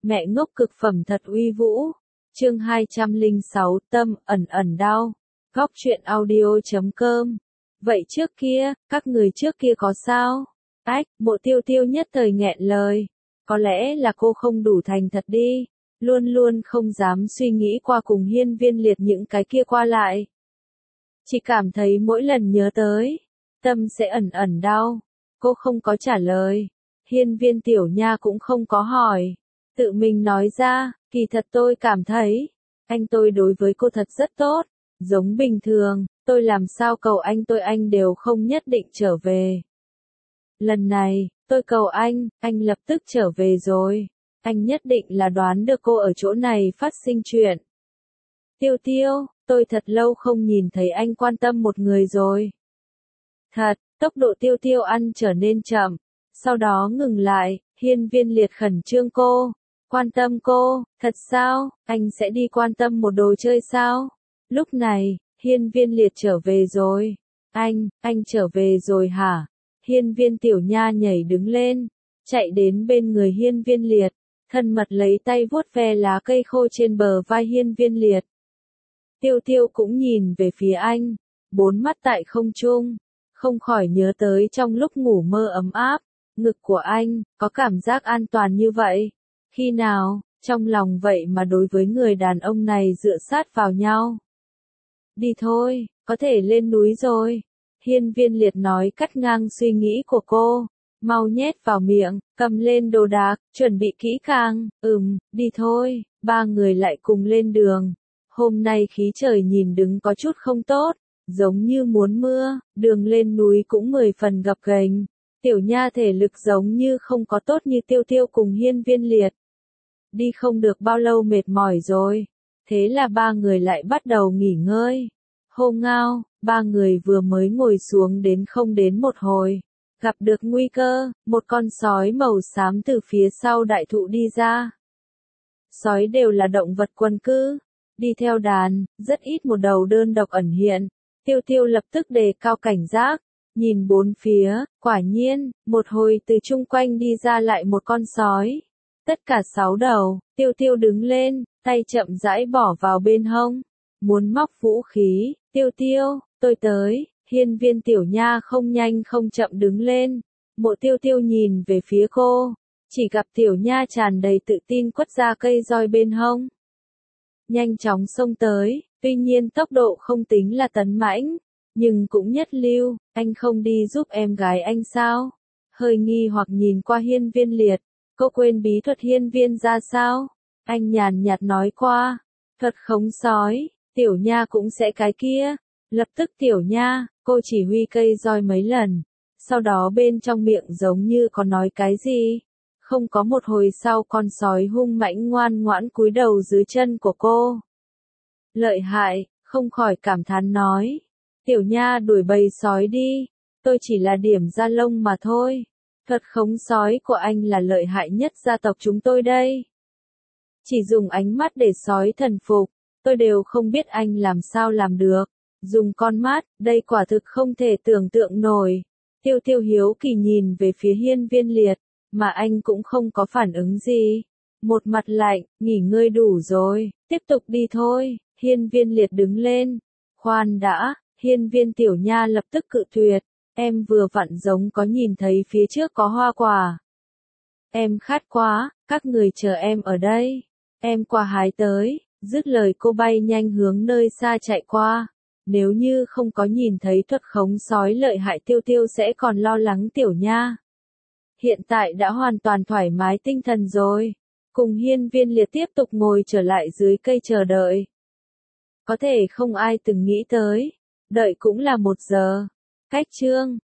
Mẹ ngốc cực phẩm thật uy vũ. Chương 206 Tâm ẩn ẩn đau. Góc truyện audio.com. Vậy trước kia, các người trước kia có sao? Ách, Mộ Tiêu Tiêu nhất thời nghẹn lời. Có lẽ là cô không đủ thành thật đi. Luôn luôn không dám suy nghĩ qua cùng Hiên Viên Liệt những cái kia qua lại. Chỉ cảm thấy mỗi lần nhớ tới, tâm sẽ ẩn ẩn đau. Cô không có trả lời. Hiên Viên Tiểu Nha cũng không có hỏi. Tự mình nói ra, kỳ thật tôi cảm thấy, anh tôi đối với cô thật rất tốt. Giống bình thường, tôi làm sao cầu anh đều không nhất định trở về. Lần này, tôi cầu anh lập tức trở về rồi. Anh nhất định là đoán được cô ở chỗ này phát sinh chuyện. Tiêu Tiêu, tôi thật lâu không nhìn thấy anh quan tâm một người rồi. Thật, tốc độ Tiêu Tiêu ăn trở nên chậm. Sau đó ngừng lại, Hiên Viên Liệt khẩn trương cô. Quan tâm cô, thật sao, anh sẽ đi quan tâm một đồ chơi sao? Lúc này, Hiên Viên Liệt trở về rồi. Anh trở về rồi hả? Hiên Viên Tiểu Nha nhảy đứng lên, chạy đến bên người Hiên Viên Liệt, thân mật lấy tay vuốt ve lá cây khô trên bờ vai Hiên Viên Liệt. Tiêu Tiêu cũng nhìn về phía anh, bốn mắt tại không trung, không khỏi nhớ tới trong lúc ngủ mơ ấm áp, ngực của anh, có cảm giác an toàn như vậy. Khi nào, trong lòng vậy mà đối với người đàn ông này dựa sát vào nhau. Đi thôi, có thể lên núi rồi. Hiên Viên Liệt nói cắt ngang suy nghĩ của cô. Mau nhét vào miệng, cầm lên đồ đạc, chuẩn bị kỹ càng. Đi thôi, ba người lại cùng lên đường. Hôm nay khí trời nhìn đứng có chút không tốt, giống như muốn mưa, đường lên núi cũng 10 phần gập ghềnh. Tiểu Nha thể lực giống như không có tốt như Tiêu Tiêu cùng Hiên Viên Liệt. Đi không được bao lâu mệt mỏi rồi. Thế là ba người lại bắt đầu nghỉ ngơi. Hô ngao, ba người vừa mới ngồi xuống đến không đến một hồi. Gặp được nguy cơ, một con sói màu xám từ phía sau đại thụ đi ra. Sói đều là động vật quần cư. Đi theo đàn, rất ít một đầu đơn độc ẩn hiện. Tiêu Tiêu lập tức đề cao cảnh giác. Nhìn bốn phía, quả nhiên, một hồi từ chung quanh đi ra lại một con sói. Tất cả 6 đầu, Tiêu Tiêu đứng lên, tay chậm rãi bỏ vào bên hông. Muốn móc vũ khí, Tiêu Tiêu, tôi tới. Hiên Viên Tiểu Nha không nhanh không chậm đứng lên. Mộ Tiêu Tiêu nhìn về phía cô. Chỉ gặp Tiểu Nha tràn đầy tự tin quất ra cây roi bên hông. Nhanh chóng xông tới, tuy nhiên tốc độ không tính là tấn mãnh. Nhưng cũng nhất lưu, anh không đi giúp em gái anh sao? Hơi nghi hoặc nhìn qua Hiên Viên Liệt. Cô quên bí thuật hiên viên ra sao? Anh nhàn nhạt nói qua. Thuật khống sói, Tiểu Nha cũng sẽ cái kia. Lập tức Tiểu Nha, cô chỉ huy cây roi mấy lần. Sau đó bên trong miệng giống như có nói cái gì. Không có một hồi sau con sói hung mãnh ngoan ngoãn cúi đầu dưới chân của cô. Lợi hại, không khỏi cảm thán nói. Tiểu Nha đuổi bầy sói đi. Tôi chỉ là điểm da lông mà thôi. Thuật khống sói của anh là lợi hại nhất gia tộc chúng tôi đây. Chỉ dùng ánh mắt để sói thần phục, tôi đều không biết anh làm sao làm được. Dùng con mắt, đây quả thực không thể tưởng tượng nổi. Tiêu Tiêu hiếu kỳ nhìn về phía Hiên Viên Liệt, mà anh cũng không có phản ứng gì. Một mặt lạnh, nghỉ ngơi đủ rồi, tiếp tục đi thôi. Hiên Viên Liệt đứng lên. Khoan đã, Hiên Viên Tiểu Nha lập tức cự tuyệt. Em vừa vặn giống có nhìn thấy phía trước có hoa quả. Em khát quá, các người chờ em ở đây. Em qua hái tới. Dứt lời cô bay nhanh hướng nơi xa chạy qua. Nếu như không có nhìn thấy thuật khống sói lợi hại Tiêu Tiêu sẽ còn lo lắng Tiểu Nha. Hiện tại đã hoàn toàn thoải mái tinh thần rồi. Cùng Hiên Viên Liệt tiếp tục ngồi trở lại dưới cây chờ đợi. Có thể không ai từng nghĩ tới. Đợi cũng là 1 giờ. Cách chương